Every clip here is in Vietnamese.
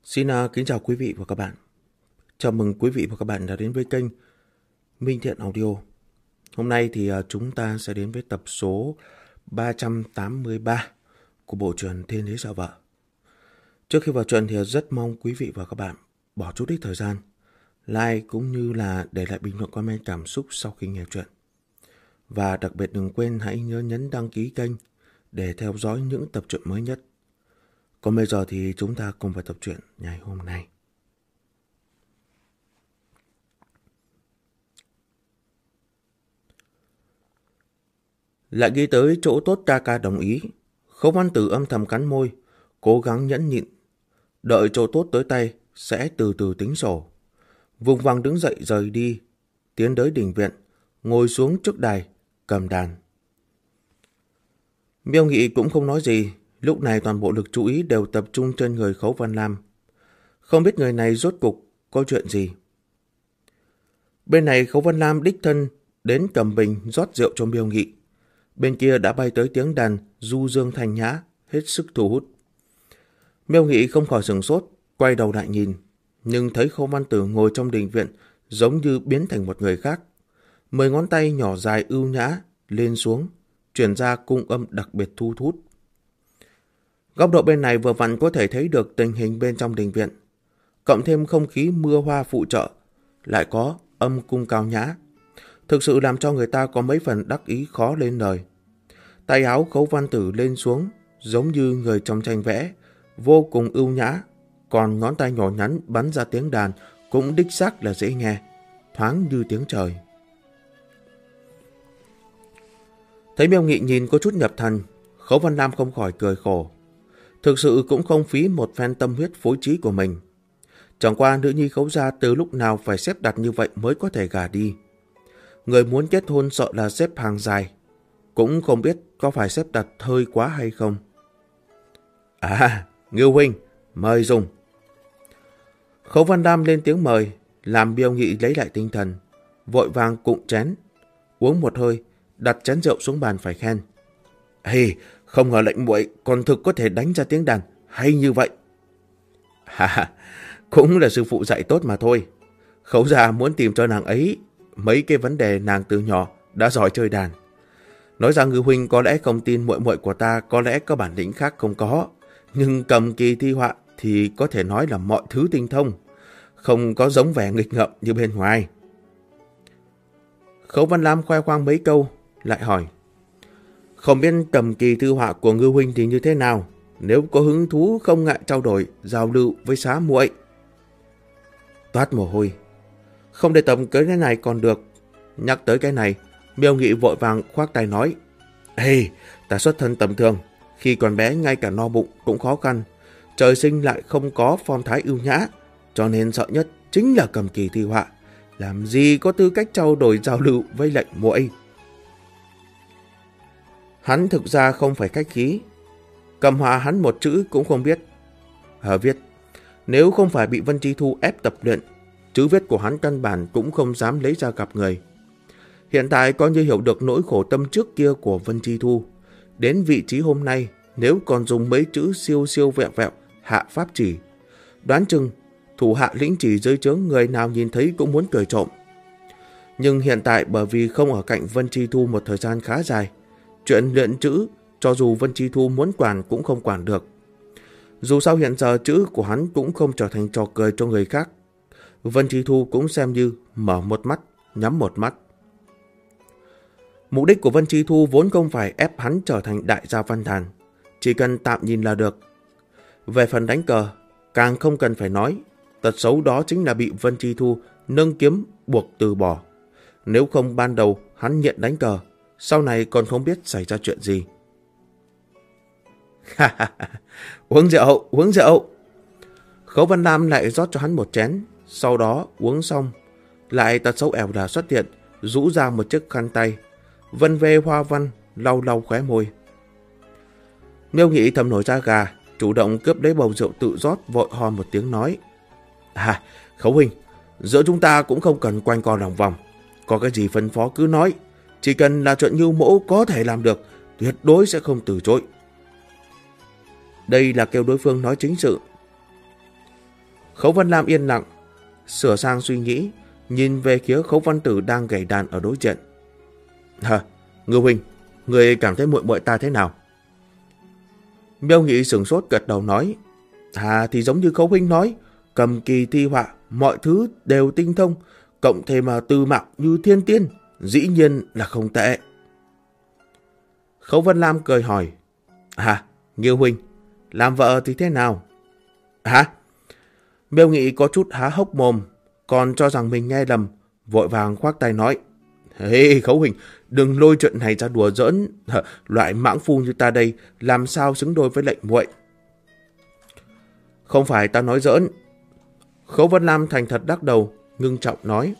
Xin kính chào quý vị và các bạn. Chào mừng quý vị và các bạn đã đến với kênh Minh Thiện Audio. Hôm nay thì chúng ta sẽ đến với tập số 383 của bộ truyện Thiên Đế Sợ Vợ. Trước khi vào truyện thì rất mong quý vị và các bạn bỏ chút ít thời gian like cũng như là để lại bình luận comment cảm xúc sau khi nghe truyện. Và đặc biệt đừng quên hãy nhớ nhấn đăng ký kênh để theo dõi những tập truyện mới nhất. Còn bây giờ thì chúng ta cùng vào tập truyện ngày hôm nay. Lại nghĩ tới chỗ tốt ca đồng ý, Khấu Văn Tử âm thầm cắn môi, cố gắng nhẫn nhịn. Đợi chỗ tốt tới tay sẽ từ từ tính sổ. Vùng vằng đứng dậy rời đi, tiến tới đình viện, ngồi xuống trước đài, cầm đàn. Miêu Nghị cũng không nói gì. Lúc này toàn bộ lực chú ý đều tập trung trên người Khấu Văn Lam. Không biết người này rốt cục có chuyện gì. Bên này Khấu Văn Lam đích thân đến cầm bình rót rượu cho Miêu Nghị. Bên kia đã bay tới tiếng đàn du dương thanh nhã, hết sức thu hút. Miêu Nghị không khỏi sửng sốt, quay đầu lại nhìn, nhưng thấy Khấu Văn Tử ngồi trong đình viện giống như biến thành một người khác. 10 ngón tay nhỏ dài ưu nhã lên xuống, chuyển ra cung âm đặc biệt thu hút. Góc độ bên này vừa vặn có thể thấy được tình hình bên trong đình viện. Cộng thêm không khí mưa hoa phụ trợ, lại có âm cung cao nhã. Thực sự làm cho người ta có mấy phần đắc ý khó lên lời. Tay áo Khấu Văn Tử lên xuống, giống như người trong tranh vẽ, vô cùng ưu nhã. Còn ngón tay nhỏ nhắn bắn ra tiếng đàn cũng đích xác là dễ nghe, thoáng như tiếng trời. Thấy Miêu Nghị nhìn có chút nhập thần, Khấu Văn Lam không khỏi cười khổ. Thực sự cũng không phí một phen tâm huyết phối trí của mình. Chẳng qua nữ nhi Khấu gia từ lúc nào phải xếp đặt như vậy mới có thể gả đi. Người muốn kết hôn sợ là xếp hàng dài. Cũng không biết có phải xếp đặt hơi quá hay không. Ngưu huynh, mời dùng. Khấu Văn Lam lên tiếng mời, làm Miêu Nghị lấy lại tinh thần. Vội vàng cụng chén, uống một hơi, đặt chén rượu xuống bàn phải khen. Không ngờ lệnh muội còn thực có thể đánh ra tiếng đàn hay như vậy. Cũng là sư phụ dạy tốt mà thôi. Khấu gia muốn tìm cho nàng ấy mấy cái vấn đề nàng từ nhỏ đã giỏi chơi đàn. Nói rằng Ngưu huynh có lẽ không tin muội muội của ta có lẽ có bản lĩnh khác không có, nhưng cầm kỳ thi họa thì có thể nói là mọi thứ tinh thông, không có giống vẻ nghịch ngợm như bên ngoài. Khấu Văn Lam khoe khoang mấy câu, lại hỏi. Không biết cầm kỳ thư họa của Ngưu huynh thì như thế nào? Nếu có hứng thú không ngại trao đổi, giao lưu với xá muội. Toát mồ hôi. Không để tầm cái này còn được. Nhắc tới cái này, Miêu Nghị vội vàng khoác tay nói. Ta xuất thân tầm thường. Khi còn bé ngay cả no bụng cũng khó khăn. Trời sinh lại không có phong thái ưu nhã. Cho nên sợ nhất chính là cầm kỳ thi họa. Làm gì có tư cách trao đổi giao lưu với lệnh muội. Hắn thực ra không phải khách khí. Cầm họa hắn một chữ cũng không biết. Viết. Nếu không phải bị Vân Chi Thu ép tập luyện, chữ viết của hắn căn bản cũng không dám lấy ra gặp người. Hiện tại coi như hiểu được nỗi khổ tâm trước kia của Vân Chi Thu. Đến vị trí hôm nay, nếu còn dùng mấy chữ siêu siêu vẹo vẹo hạ pháp chỉ, đoán chừng thủ hạ lĩnh chỉ dưới trướng người nào nhìn thấy cũng muốn cười trộm. Nhưng hiện tại bởi vì không ở cạnh Vân Chi Thu một thời gian khá dài, chuyện luyện chữ cho dù Vân Chi Thu muốn quản cũng không quản được. Dù sao hiện giờ chữ của hắn cũng không trở thành trò cười cho người khác. Vân Chi Thu cũng xem như mở một mắt, nhắm một mắt. Mục đích của Vân Chi Thu vốn không phải ép hắn trở thành đại gia văn đàn, chỉ cần tạm nhìn là được. Về phần đánh cờ, càng không cần phải nói, tật xấu đó chính là bị Vân Chi Thu nâng kiếm buộc từ bỏ. Nếu không ban đầu hắn nhận đánh cờ, sau này còn không biết xảy ra chuyện gì. Uống rượu, uống rượu. Khấu Văn Lam lại rót cho hắn một chén, sau đó uống xong, lại tật xấu ẻo đà xuất hiện, rũ ra một chiếc khăn tay, vân vê hoa văn, lau lau khóe môi. Miêu Nghị thầm nổi da gà, chủ động cướp lấy bầu rượu tự rót, vội ho một tiếng nói. Khấu huynh, giữa chúng ta cũng không cần quanh co lòng vòng, có cái gì phân phó cứ nói, chỉ cần là chuyện Ngưu mỗ có thể làm được, tuyệt đối sẽ không từ chối. Đây là kêu đối phương nói chính sự. Khấu Văn Lam yên lặng, sửa sang suy nghĩ, nhìn về phía Khấu Văn Tử đang gảy đàn ở đối diện. Ngưu huynh, người cảm thấy muội muội ta thế nào? Miêu Nghị sửng sốt gật đầu nói, thì giống như Khấu huynh nói, cầm kỳ thi họa, mọi thứ đều tinh thông, cộng thêm mà tư mạo như thiên tiên, dĩ nhiên là không tệ. Khấu Văn Lam cười hỏi, Ngưu huynh, làm vợ thì thế nào? Miêu Nghị có chút há hốc mồm, còn cho rằng mình nghe lầm, vội vàng khoác tay nói, Khấu huynh, đừng lôi chuyện này ra đùa giỡn, loại mãng phu như ta đây làm sao xứng đôi với lệnh muội. Không phải ta nói giỡn. Khấu Văn Lam thành thật đắc đầu, ngưng trọng nói,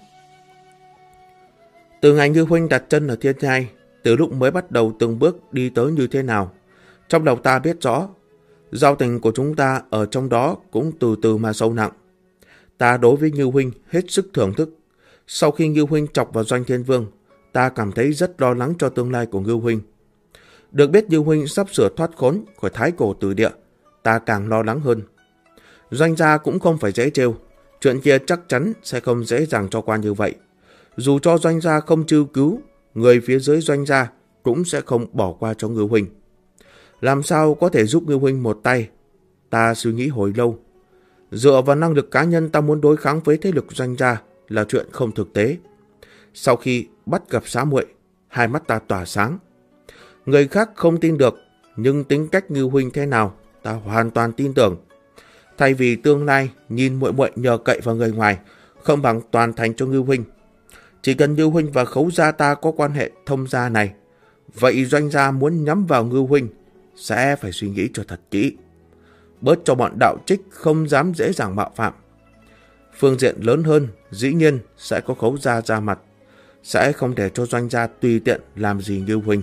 từ ngày Ngưu huynh đặt chân ở Thiên Nhai, từ lúc mới bắt đầu từng bước đi tới như thế nào, trong lòng ta biết rõ, giao tình của chúng ta ở trong đó cũng từ từ mà sâu nặng. Ta đối với Ngưu huynh hết sức thưởng thức. Sau khi Ngưu huynh chọc vào Doanh Thiên Vương, ta cảm thấy rất lo lắng cho tương lai của Ngưu huynh. Được biết Ngưu huynh sắp sửa thoát khốn khỏi Thái Cổ Tử Địa, ta càng lo lắng hơn. Doanh gia cũng không phải dễ trêu, chuyện kia chắc chắn sẽ không dễ dàng cho qua như vậy. Dù cho Doanh gia không trêu cứu, người phía dưới Doanh gia cũng sẽ không bỏ qua cho Ngưu huynh. Làm sao có thể giúp Ngưu huynh một tay? Ta suy nghĩ hồi lâu. Dựa vào năng lực cá nhân, ta muốn đối kháng với thế lực Doanh gia là chuyện không thực tế. Sau khi bắt gặp Xá muội, hai mắt ta tỏa sáng. Người khác không tin được, nhưng tính cách Ngưu huynh thế nào, ta hoàn toàn tin tưởng. Thay vì tương lai nhìn muội muội nhờ cậy vào người ngoài, không bằng toàn thành cho Ngưu huynh. Chỉ cần Ngưu huynh và Khấu gia ta có quan hệ thông gia này, vậy Doanh gia muốn nhắm vào Ngưu huynh sẽ phải suy nghĩ cho thật kỹ, bớt cho bọn đạo trích không dám dễ dàng mạo phạm. Phương diện lớn hơn, dĩ nhiên sẽ có Khấu gia ra mặt, sẽ không để cho Doanh gia tùy tiện làm gì Ngưu huynh.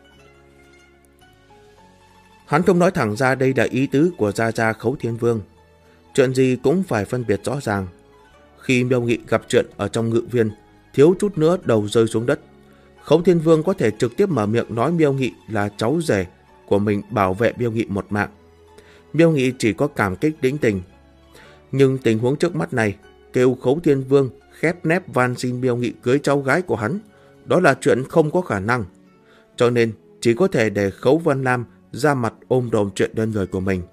Hắn không nói thẳng ra đây là ý tứ của gia Khấu Thiên Vương. Chuyện gì cũng phải phân biệt rõ ràng. Khi Miêu Nghị gặp chuyện ở trong ngự viên, thiếu chút nữa đầu rơi xuống đất, Khấu Thiên Vương có thể trực tiếp mở miệng nói Miêu Nghị là cháu rể của mình bảo vệ Miêu Nghị một mạng. Miêu Nghị chỉ có cảm kích đĩnh tình. Nhưng tình huống trước mắt này, kêu Khấu Thiên Vương khép nép van xin Miêu Nghị cưới cháu gái của hắn, đó là chuyện không có khả năng. Cho nên chỉ có thể để Khấu Văn Lam ra mặt ôm đồm chuyện đơn người của mình.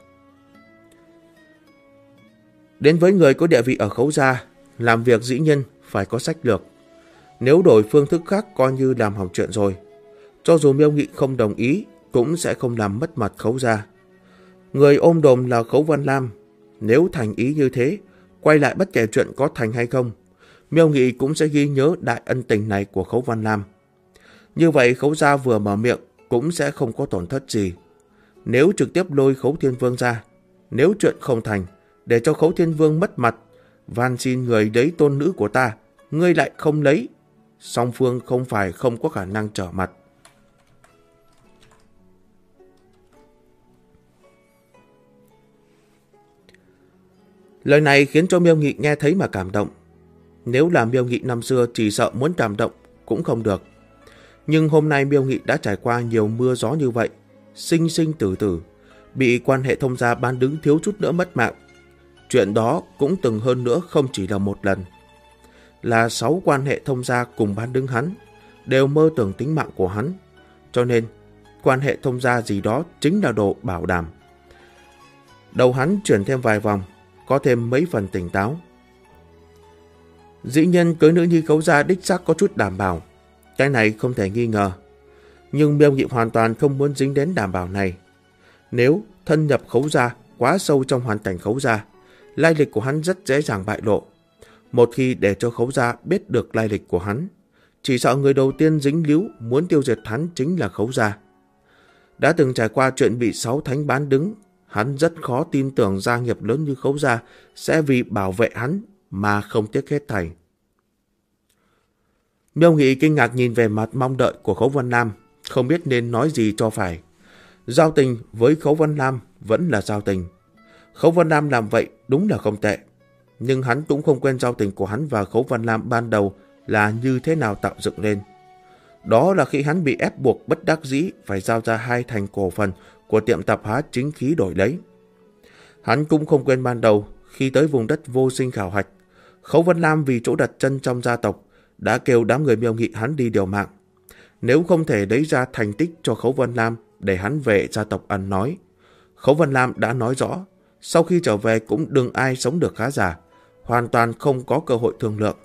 Đến với người có địa vị ở Khấu gia, làm việc dĩ nhiên phải có sách lược. Nếu đổi phương thức khác coi như làm hỏng chuyện rồi. Cho dù Miêu Nghị không đồng ý, cũng sẽ không làm mất mặt Khấu gia. Người ôm đồm là Khấu Văn Lam. Nếu thành ý như thế, quay lại bất kể chuyện có thành hay không, Miêu Nghị cũng sẽ ghi nhớ đại ân tình này của Khấu Văn Lam. Như vậy Khấu gia vừa mở miệng cũng sẽ không có tổn thất gì. Nếu trực tiếp lôi Khấu Thiên Vương ra, nếu chuyện không thành, để cho Khấu Thiên Vương mất mặt, van xin người lấy tôn nữ của ta, ngươi lại không lấy, song phương không phải không có khả năng trở mặt. Lời này khiến cho Miêu Nghị nghe thấy mà cảm động. Nếu là Miêu Nghị năm xưa chỉ sợ muốn cảm động cũng không được. Nhưng hôm nay Miêu Nghị đã trải qua nhiều mưa gió như vậy, sinh sinh tử tử, bị quan hệ thông gia bán đứng thiếu chút nữa mất mạng. Chuyện đó cũng từng hơn nữa không chỉ là một lần. Là 6 quan hệ thông gia cùng bán đứng hắn, đều mơ tưởng tính mạng của hắn. Cho nên, quan hệ thông gia gì đó chính là đồ bảo đảm. Đầu hắn chuyển thêm vài vòng, có thêm mấy phần tỉnh táo. Dĩ nhiên cưới nữ nhi Khấu gia đích xác có chút đảm bảo, cái này không thể nghi ngờ. Nhưng Miêu Nghị hoàn toàn không muốn dính đến đảm bảo này. Nếu thân nhập Khấu gia quá sâu trong hoàn cảnh Khấu gia, lai lịch của hắn rất dễ dàng bại lộ. Một khi để cho Khấu gia biết được lai lịch của hắn, chỉ sợ người đầu tiên dính líu muốn tiêu diệt hắn chính là Khấu gia. Đã từng trải qua chuyện bị 6 thánh bán đứng, hắn rất khó tin tưởng gia nghiệp lớn như Khấu gia sẽ vì bảo vệ hắn mà không tiếc hết thảy. Miêu Nghị kinh ngạc nhìn về mặt mong đợi của Khấu Văn Lam, không biết nên nói gì cho phải. Giao tình với Khấu Văn Lam vẫn là giao tình. Khấu Văn Lam làm vậy đúng là không tệ, nhưng hắn cũng không quên giao tình của hắn và Khấu Văn Lam ban đầu là như thế nào tạo dựng lên. Đó là khi hắn bị ép buộc bất đắc dĩ phải giao ra 2 thành cổ phần của tiệm tạp hóa chính khí đổi lấy. Hắn cũng không quên ban đầu khi tới vùng đất vô sinh khảo hạch, Khấu Vân Lam vì chỗ đặt chân trong gia tộc đã kêu đám người Miêu Nghị hắn đi điều mạng. Nếu không thể lấy ra thành tích cho Khấu Vân Lam để hắn về gia tộc ăn nói, Khấu Vân Lam đã nói rõ, sau khi trở về cũng đừng ai sống được khá giả, hoàn toàn không có cơ hội thương lượng.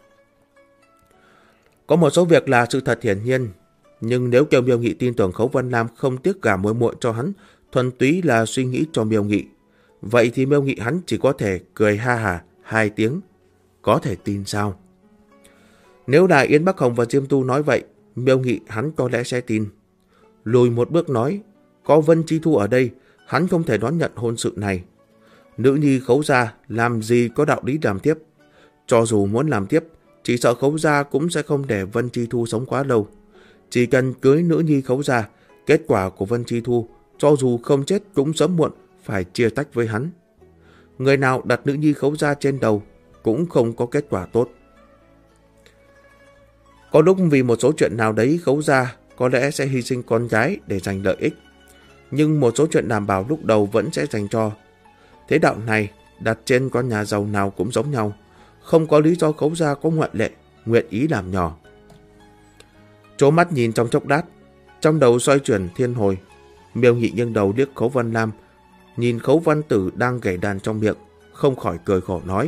Có một số việc là sự thật hiển nhiên, nhưng nếu kêu Miêu Nghị tin tưởng Khấu Vân Lam không tiếc gả muội muội cho hắn, thuần túy là suy nghĩ cho Miêu Nghị, vậy thì Miêu Nghị hắn chỉ có thể cười ha hả 2 tiếng, có thể tin sao? Nếu là Yến Bắc Hồng và Diêm Tu nói vậy, Miêu Nghị hắn có lẽ sẽ tin. Lùi một bước nói, có Vân Chi Thu ở đây, hắn không thể đón nhận hôn sự này. Nữ nhi Khấu gia làm gì có đạo lý làm tiếp. Cho dù muốn làm tiếp, chỉ sợ Khấu gia cũng sẽ không để Vân Chi Thu sống quá lâu. Chỉ cần cưới nữ nhi Khấu gia, kết quả của Vân Chi Thu, cho dù không chết cũng sớm muộn phải chia tách với hắn. Người nào đặt nữ nhi Khấu gia trên đầu cũng không có kết quả tốt. Có lúc vì một số chuyện nào đấy Khấu gia có lẽ sẽ hy sinh con gái để giành lợi ích, nhưng một số chuyện đảm bảo lúc đầu vẫn sẽ dành cho. Thế đạo này đặt trên con nhà giàu nào cũng giống nhau, không có lý do Khấu gia có ngoại lệ, nguyện ý làm nhỏ. Trố mắt nhìn trong chốc lát, trong đầu xoay chuyển thiên hồi, Miêu Nghị nghiêng đầu liếc Khấu Vân Lam, nhìn Khấu Văn Tử đang gảy đàn trong miệng, không khỏi cười khổ nói: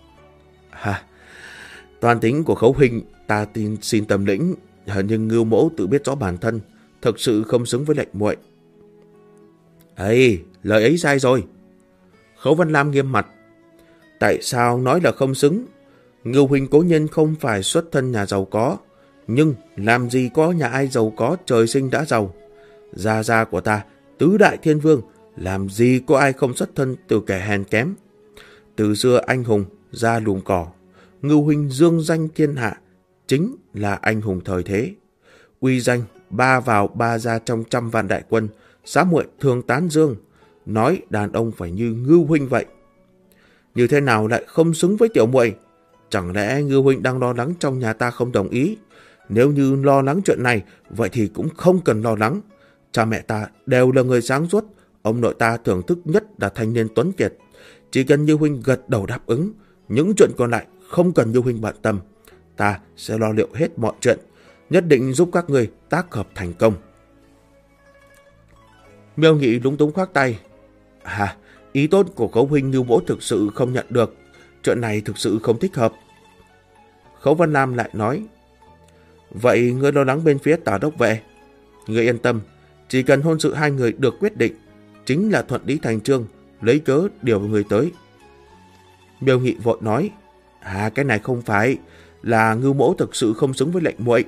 Toàn tính của Khấu huynh ta xin tâm lĩnh, nhưng Ngưu mỗ tự biết rõ bản thân, thực sự không xứng với lệnh muội. Ấy, lời ấy sai rồi. Khấu Văn Lam nghiêm mặt: Tại sao nói là không xứng? Ngưu huynh cố nhiên không phải xuất thân nhà giàu có, nhưng làm gì có nhà ai giàu có trời sinh đã giàu. Gia gia của ta, tứ đại thiên vương, làm gì có ai không xuất thân từ kẻ hèn kém. Từ xưa anh hùng ra lùm cỏ, Ngưu huynh dương danh thiên hạ, chính là anh hùng thời thế. Uy danh ba vào ba ra trong 100 vạn đại quân, xá muội thường tán dương, nói đàn ông phải như Ngưu huynh vậy. Như thế nào lại không xứng với tiểu muội? Chẳng lẽ Ngưu huynh đang lo lắng trong nhà ta không đồng ý? Nếu như lo lắng chuyện này, vậy thì cũng không cần lo lắng. Cha mẹ ta đều là người sáng suốt, ông nội ta thưởng thức nhất là thanh niên tuấn kiệt. Chỉ cần Ngưu huynh gật đầu đáp ứng, những chuyện còn lại không cần Ngưu huynh bận tâm. Ta sẽ lo liệu hết mọi chuyện, nhất định giúp các người tác hợp thành công. Miêu Nghị lúng túng khoác tay: Ý tốt của Khấu huynh Ngưu mỗ thực sự không nhận được, chuyện này thực sự không thích hợp. Khấu Văn Lam lại nói: Vậy ngươi lo lắng bên phía Tả đốc vệ. Ngươi yên tâm, chỉ cần hôn sự hai người được quyết định, chính là thuận lý thành chương, lấy cớ điều người tới. Miêu Nghị vội nói: cái này không phải, là Ngưu mỗ thực sự không xứng với lệnh muội.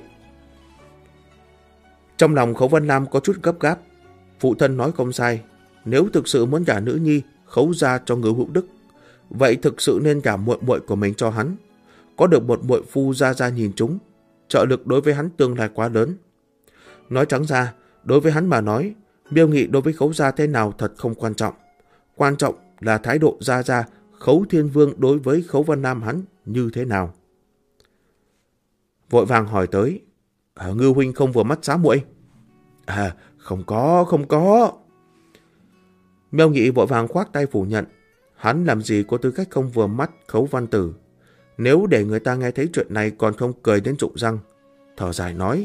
Trong lòng Khấu Văn Lam có chút gấp gáp. Phụ thân nói không sai, nếu thực sự muốn gả nữ nhi Khấu gia cho Ngưu Hữu Đức, vậy thực sự nên gả muội muội của mình cho hắn. Có được một muội phu gia nhìn chúng, trợ lực đối với hắn tương lai quá lớn. Nói trắng ra, đối với hắn mà nói, Miêu Nghị đối với Khấu gia thế nào thật không quan trọng. Quan trọng là thái độ gia Khấu Thiên Vương đối với Khấu Văn Lam hắn như thế nào. Vội vàng hỏi tới: Ngưu huynh không vừa mắt xá muội? Không có. Miêu Nghị vội vàng khoác tay phủ nhận. Hắn làm gì có tư cách không vừa mắt Khấu Văn Tử. Nếu để người ta nghe thấy chuyện này còn không cười đến rụng răng. Thở dài nói: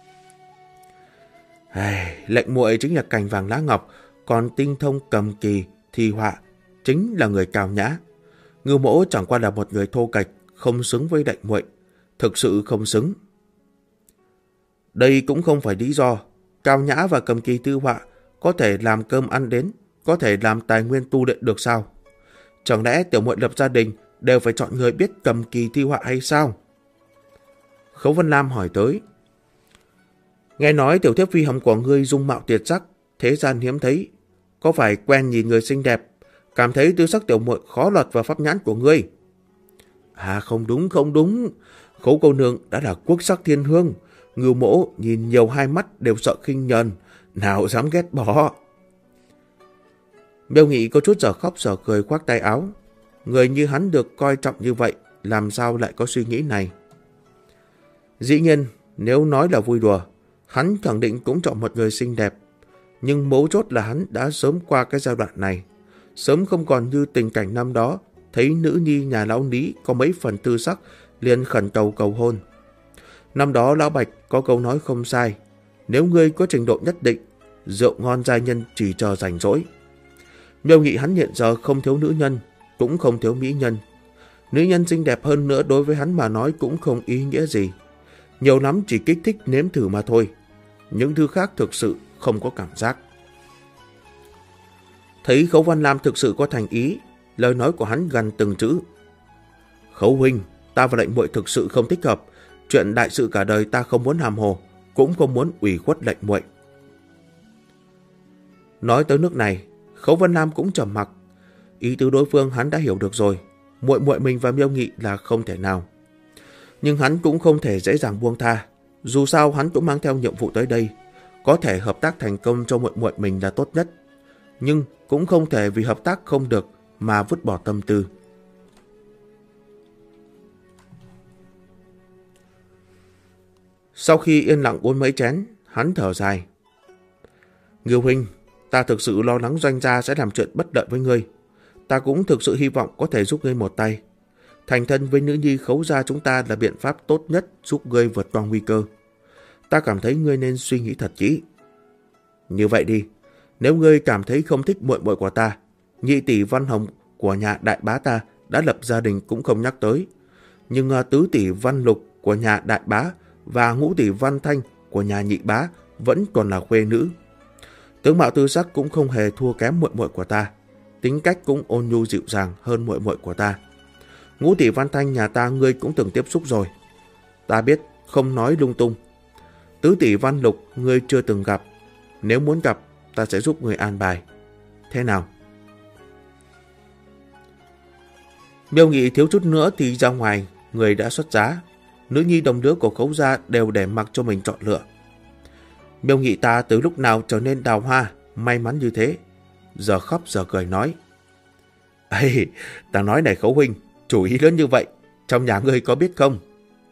Lệnh muội chính là cành vàng lá ngọc, còn tinh thông cầm kỳ, thi họa, chính là người cao nhã. Ngưu mỗ chẳng qua là một người thô kệch, không xứng với lệnh muội, thực sự không xứng. Đây cũng không phải lý do. Cao nhã và cầm kỳ thư họa có thể làm cơm ăn đến, có thể làm tài nguyên tu luyện được sao? Chẳng lẽ tiểu muội lập gia đình đều phải chọn người biết cầm kỳ thi họa hay sao? Khấu Văn Lam hỏi tới: Nghe nói tiểu thiếp phi hồng của ngươi dung mạo tuyệt sắc, thế gian hiếm thấy, có phải quen nhìn người xinh đẹp, cảm thấy tư sắc tiểu muội khó lọt vào pháp nhãn của ngươi? Không đúng. Khấu cô nương đã là quốc sắc thiên hương, Ngưu mỗ nhìn nhiều hai mắt đều sợ khinh nhờn, nào dám ghét bỏ. Miêu Nghị có chút giờ khóc giờ cười khoác tay áo. Người như hắn được coi trọng như vậy, làm sao lại có suy nghĩ này? Dĩ nhiên, nếu nói là vui đùa, hắn khẳng định cũng chọn một người xinh đẹp. Nhưng mấu chốt là hắn đã sớm qua cái giai đoạn này, sớm không còn như tình cảnh năm đó, thấy nữ nhi nhà lão Lý có mấy phần tư sắc, liền khẩn cầu hôn. Năm đó lão Bạch có câu nói không sai, nếu ngươi có trình độ nhất định, rượu ngon giai nhân chỉ chờ rảnh rỗi. Miêu Nghị hắn hiện giờ không thiếu nữ nhân, cũng không thiếu mỹ nhân. Nữ nhân xinh đẹp hơn nữa đối với hắn mà nói cũng không ý nghĩa gì. Nhiều lắm chỉ kích thích nếm thử mà thôi. Những thứ khác thực sự không có cảm giác. Thấy Khấu Văn Lam thực sự có thành ý, lời nói của hắn gần từng chữ. Khấu huynh, ta và lệnh muội thực sự không thích hợp. Chuyện đại sự cả đời ta không muốn hàm hồ, cũng không muốn ủy khuất lệnh muội. Nói tới nước này, Khấu Văn Lam cũng trầm mặc. Ý tứ đối phương hắn đã hiểu được rồi. Muội muội mình và Miêu Nghị là không thể nào. Nhưng hắn cũng không thể dễ dàng buông tha. Dù sao hắn cũng mang theo nhiệm vụ tới đây. Có thể hợp tác thành công cho muội muội mình là tốt nhất. Nhưng cũng không thể vì hợp tác không được mà vứt bỏ tâm tư. Sau khi yên lặng uống mấy chén, hắn thở dài. Ngưu huynh, ta thực sự lo lắng Doanh gia sẽ làm chuyện bất lợi với ngươi. Ta cũng thực sự hy vọng có thể giúp ngươi một tay. Thành thân với nữ nhi Khấu gia chúng ta là biện pháp tốt nhất giúp ngươi vượt qua nguy cơ. Ta cảm thấy ngươi nên suy nghĩ thật kỹ. Như vậy đi, nếu ngươi cảm thấy không thích muội muội của ta, nhị tỷ Văn Hồng của nhà đại bá ta đã lập gia đình cũng không nhắc tới. Nhưng tứ tỷ Văn Lục của nhà đại bá và ngũ tỷ Văn Thanh của nhà nhị bá vẫn còn là khuê nữ. Tướng mạo tư sắc cũng không hề thua kém muội muội của ta. Tính cách cũng ôn nhu dịu dàng hơn muội muội của ta. Ngũ tỷ Văn Thanh nhà ta ngươi cũng từng tiếp xúc rồi. Ta biết, không nói lung tung. Tứ tỷ Văn Lục ngươi chưa từng gặp. Nếu muốn gặp, ta sẽ giúp ngươi an bài. Thế nào? Miêu Nghị thiếu chút nữa thì ra ngoài, người đã xuất giá. Nữ nhi đồng lứa của Khấu gia đều để mặc cho mình chọn lựa. Miêu Nghị ta từ lúc nào trở nên đào hoa, may mắn như thế. Giờ khóc giờ cười nói. Ê, ta nói này Khấu huynh, chủ ý lớn như vậy, trong nhà ngươi có biết không?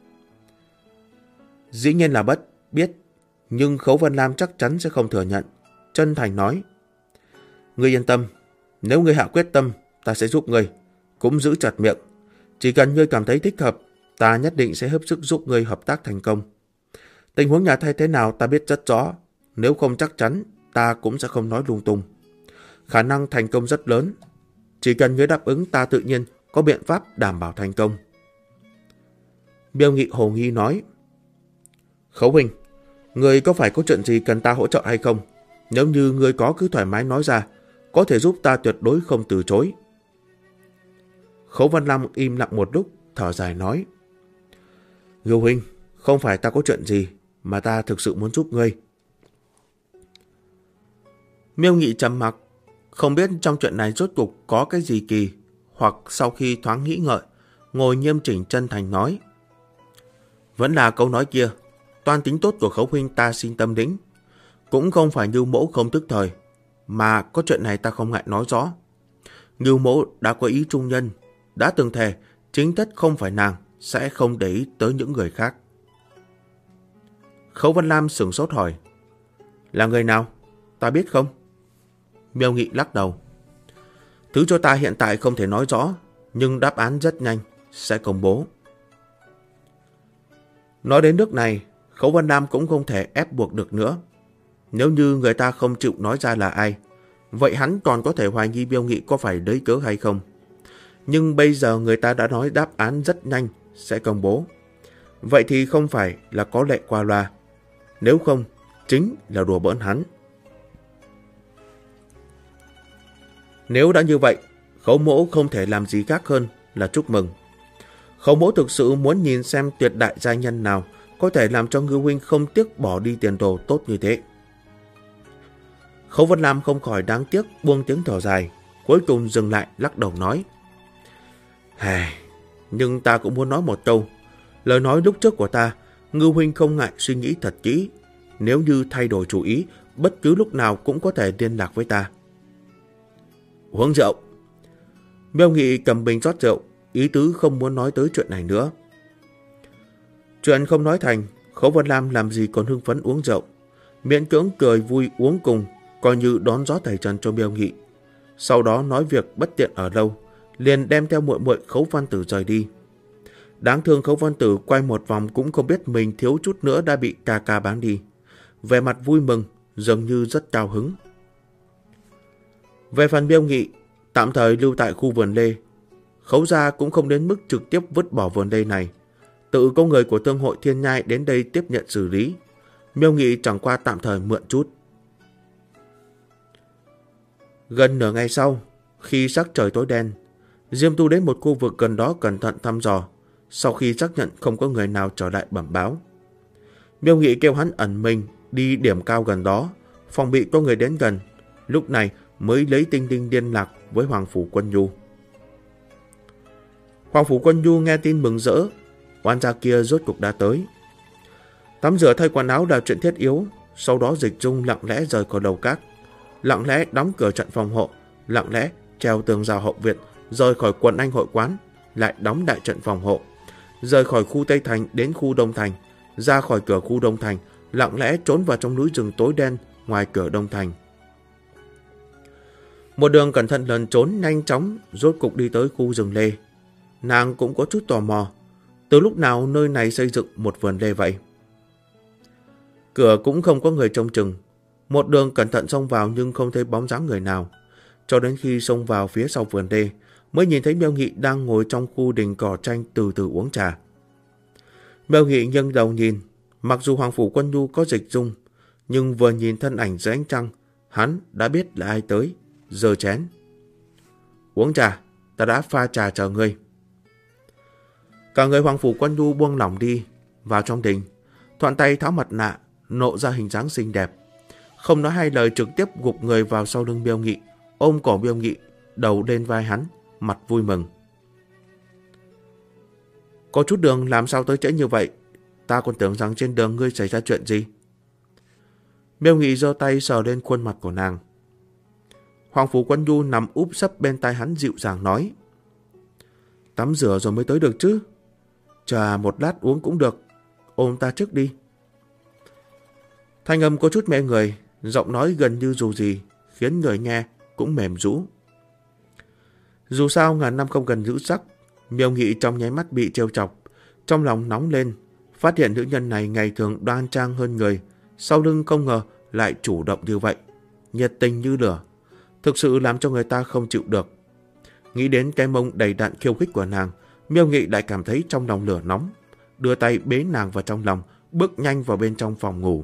Dĩ nhiên là biết, nhưng Khấu Văn Lam chắc chắn sẽ không thừa nhận. Chân thành nói. Ngươi yên tâm, nếu ngươi hạ quyết tâm, ta sẽ giúp ngươi, cũng giữ chặt miệng. Chỉ cần ngươi cảm thấy thích hợp, ta nhất định sẽ hết sức giúp ngươi hợp tác thành công. Tình huống nhà thay thế nào ta biết rất rõ, nếu không chắc chắn, ta cũng sẽ không nói lung tung. Khả năng thành công rất lớn, chỉ cần ngươi đáp ứng ta tự nhiên có biện pháp đảm bảo thành công. Miêu Nghị hồ nghi nói. Khấu huynh, ngươi có phải có chuyện gì cần ta hỗ trợ hay không? Nếu như ngươi có cứ thoải mái nói ra, có thể giúp ta tuyệt đối không từ chối. Khấu Văn Lam im lặng một lúc, thở dài nói. Ngưu huynh, không phải ta có chuyện gì, mà ta thực sự muốn giúp ngươi. Miêu Nghị trầm mặc, không biết trong chuyện này rốt cuộc có cái gì kỳ, hoặc sau khi thoáng nghĩ ngợi, ngồi nghiêm chỉnh chân thành nói. Vẫn là câu nói kia, toan tính tốt của Khấu huynh ta xin tâm lĩnh. Cũng không phải Ngưu mẫu không tức thời, mà có chuyện này ta không ngại nói rõ. Ngưu mẫu đã có ý trung nhân, đã từng thề chính thất không phải nàng, sẽ không để ý tới những người khác. Khấu Văn Lam sửng sốt hỏi. Là người nào? Ta biết không? Miêu Nghị lắc đầu. Thứ cho ta hiện tại không thể nói rõ, nhưng đáp án rất nhanh, sẽ công bố. Nói đến nước này, Khấu Văn Lam cũng không thể ép buộc được nữa. Nếu như người ta không chịu nói ra là ai, vậy hắn còn có thể hoài nghi Miêu Nghị có phải lấy cớ hay không. Nhưng bây giờ người ta đã nói đáp án rất nhanh, sẽ công bố. Vậy thì không phải là có lệ qua loa. Nếu không, chính là đùa bỡn hắn. Nếu đã như vậy, Khấu mỗ không thể làm gì khác hơn là chúc mừng. Khấu mỗ thực sự muốn nhìn xem tuyệt đại gia nhân nào có thể làm cho Ngưu huynh không tiếc bỏ đi tiền đồ tốt như thế. Khấu Văn Lam không khỏi đáng tiếc buông tiếng thở dài, cuối cùng dừng lại lắc đầu nói. Nhưng ta cũng muốn nói một câu. Lời nói lúc trước của ta, Ngưu huynh không ngại suy nghĩ thật kỹ. Nếu như thay đổi chủ ý, bất cứ lúc nào cũng có thể liên lạc với ta. Uống rượu. Miêu Nghị cầm bình rót rượu, ý tứ không muốn nói tới chuyện này nữa. Chuyện không nói thành, Khấu Văn Lam làm gì còn hưng phấn uống rượu. Miễn cưỡng cười vui uống cùng, coi như đón gió tẩy trần cho Miêu Nghị. Sau đó nói việc bất tiện ở lâu, liền đem theo muội muội Khấu Văn Tử rời đi. Đáng thương Khấu Văn Tử quay một vòng cũng không biết mình thiếu chút nữa đã bị ca ca bán đi. Vẻ mặt vui mừng, dường như rất cao hứng. Về phần Miêu Nghị, tạm thời lưu tại khu vườn lê. Khấu gia cũng không đến mức trực tiếp vứt bỏ vườn lê này. Tự có người của thương hội Thiên Nhai đến đây tiếp nhận xử lý. Miêu Nghị chẳng qua tạm thời mượn chút. Gần nửa ngày sau, khi sắc trời tối đen, Diêm Tu đến một khu vực gần đó cẩn thận thăm dò. Sau khi xác nhận không có người nào trở lại bẩm báo, Miêu Nghị kêu hắn ẩn mình đi điểm cao gần đó, phòng bị có người đến gần. Lúc này mới lấy tinh tinh liên lạc với Hoàng Phủ Quân Nhu. Hoàng Phủ Quân Nhu nghe tin mừng rỡ, oan gia kia rốt cục đã tới. Tắm rửa thay quần áo là chuyện thiết yếu. Sau đó Dịch Dung lặng lẽ rời khỏi đầu các, lặng lẽ đóng cửa trận phòng hộ, lặng lẽ treo tường rào hậu viện, rời khỏi quần anh hội quán, lại đóng đại trận phòng hộ, rời khỏi khu Tây Thành đến khu Đông Thành, ra khỏi cửa khu Đông Thành, lặng lẽ trốn vào trong núi rừng tối đen ngoài cửa Đông Thành. Một đường cẩn thận lần trốn nhanh chóng, rốt cục đi tới khu rừng lê. Nàng cũng có chút tò mò, từ lúc nào nơi này xây dựng một vườn lê vậy? Cửa cũng không có người trông chừng. Một đường cẩn thận xông vào nhưng không thấy bóng dáng người nào. Cho đến khi xông vào phía sau vườn lê, mới nhìn thấy Miêu Nghị đang ngồi trong khu đình cỏ tranh từ từ uống trà. Miêu Nghị nghiêng đầu nhìn, mặc dù Hoàng Phủ Quân Nhu có Dịch Dung, nhưng vừa nhìn thân ảnh dưới ánh trăng, hắn đã biết là ai tới, giơ chén. Uống trà, ta đã pha trà chờ ngươi. Cả người Hoàng Phủ Quân Nhu buông lỏng đi, vào trong đình, thuận tay tháo mặt nạ, nộ ra hình dáng xinh đẹp. Không nói hai lời trực tiếp gục người vào sau lưng Miêu Nghị, ôm cổ Miêu Nghị, đầu lên vai hắn, mặt vui mừng. Có chút đường làm sao tới trễ như vậy? Ta còn tưởng rằng trên đường ngươi xảy ra chuyện gì. Miêu Nghị giơ tay sờ lên khuôn mặt của nàng. Hoàng Phủ Quân Nhu nằm úp sấp bên tai hắn dịu dàng nói. Tắm rửa rồi mới tới được chứ. Trà một lát uống cũng được. Ôm ta trước đi. Thanh âm có chút mê người, giọng nói gần như dù gì, khiến người nghe cũng mềm rũ. Dù sao ngàn năm không cần giữ sắc, Miêu Nghị trong nháy mắt bị trêu chọc, trong lòng nóng lên, phát hiện nữ nhân này ngày thường đoan trang hơn người, sau lưng không ngờ lại chủ động như vậy, nhiệt tình như lửa, thực sự làm cho người ta không chịu được. Nghĩ đến cái mông đầy đặn khiêu khích của nàng, Miêu Nghị lại cảm thấy trong lòng lửa nóng, đưa tay bế nàng vào trong lòng, bước nhanh vào bên trong phòng ngủ.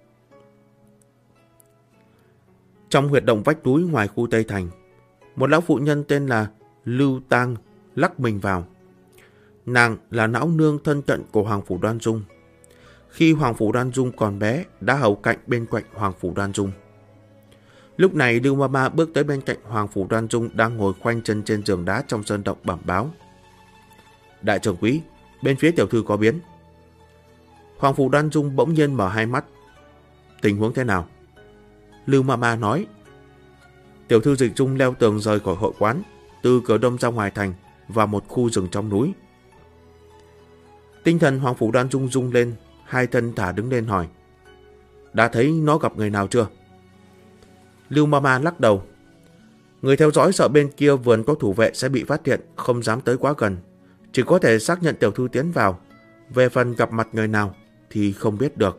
Trong huyệt động vách núi ngoài khu Tây Thành, một lão phụ nhân tên là Lưu Tang lắc mình vào. Nàng là lão nương thân cận của Hoàng Phủ Đoan Dung. Khi Hoàng Phủ Đoan Dung còn bé, đã hầu cạnh bên cạnh Hoàng Phủ Đoan Dung. Lúc này Lưu Mama bước tới bên cạnh Hoàng Phủ Đoan Dung đang ngồi khoanh chân trên giường đá trong sơn động bẩm báo. Đại trưởng quý, bên phía tiểu thư có biến. Hoàng Phủ Đoan Dung bỗng nhiên mở hai mắt. Tình huống thế nào? Lưu Mama nói. Tiểu thư Dịch Dung leo tường rời khỏi hội quán, từ cửa đông ra ngoài thành, vào một khu rừng trong núi. Tinh thần Hoàng Phủ Đoan Dung rung lên, hai thân thả đứng lên hỏi. Đã thấy nó gặp người nào chưa? Lưu Mama lắc đầu. Người theo dõi sợ bên kia vườn có thủ vệ sẽ bị phát hiện, không dám tới quá gần. Chỉ có thể xác nhận tiểu thư tiến vào. Về phần gặp mặt người nào thì không biết được.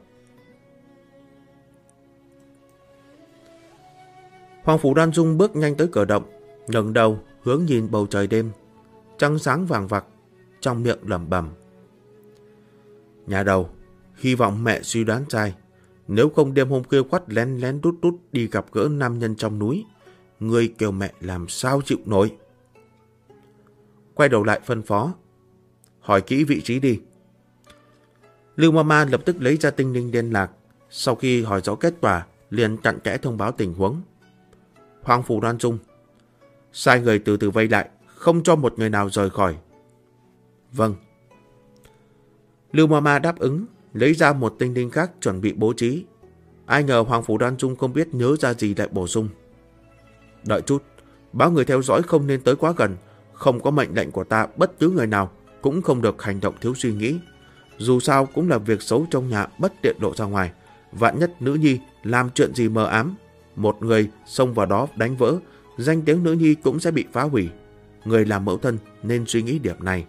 Hoàng Phủ Đoan Dung bước nhanh tới cửa động, ngẩng đầu hướng nhìn bầu trời đêm, trăng sáng vàng vặc, trong miệng lẩm bẩm. Nhà đầu, hy vọng mẹ suy đoán sai. Nếu không đêm hôm khuya khoắt lén lén đút đút đi gặp gỡ nam nhân trong núi, ngươi kêu mẹ làm sao chịu nổi. Quay đầu lại phân phó. Hỏi kỹ vị trí đi. Lưu Mama lập tức lấy ra tinh linh liên lạc. Sau khi hỏi rõ kết quả, liền cặn kẽ thông báo tình huống. Hoàng Phủ Đoan Dung, sai người từ từ vây lại, không cho một người nào rời khỏi. Vâng. Lưu Mama đáp ứng, lấy ra một tinh linh khác chuẩn bị bố trí. Ai ngờ Hoàng Phủ Đoan Dung không biết nhớ ra gì lại bổ sung. Đợi chút, báo người theo dõi không nên tới quá gần. Không có mệnh lệnh của ta, bất cứ người nào cũng không được hành động thiếu suy nghĩ. Dù sao cũng là việc xấu trong nhà, bất tiện lộ ra ngoài. Vạn nhất nữ nhi làm chuyện gì mờ ám, một người xông vào đó đánh vỡ, danh tiếng nữ nhi cũng sẽ bị phá hủy. người làm mẫu thân nên suy nghĩ điểm này.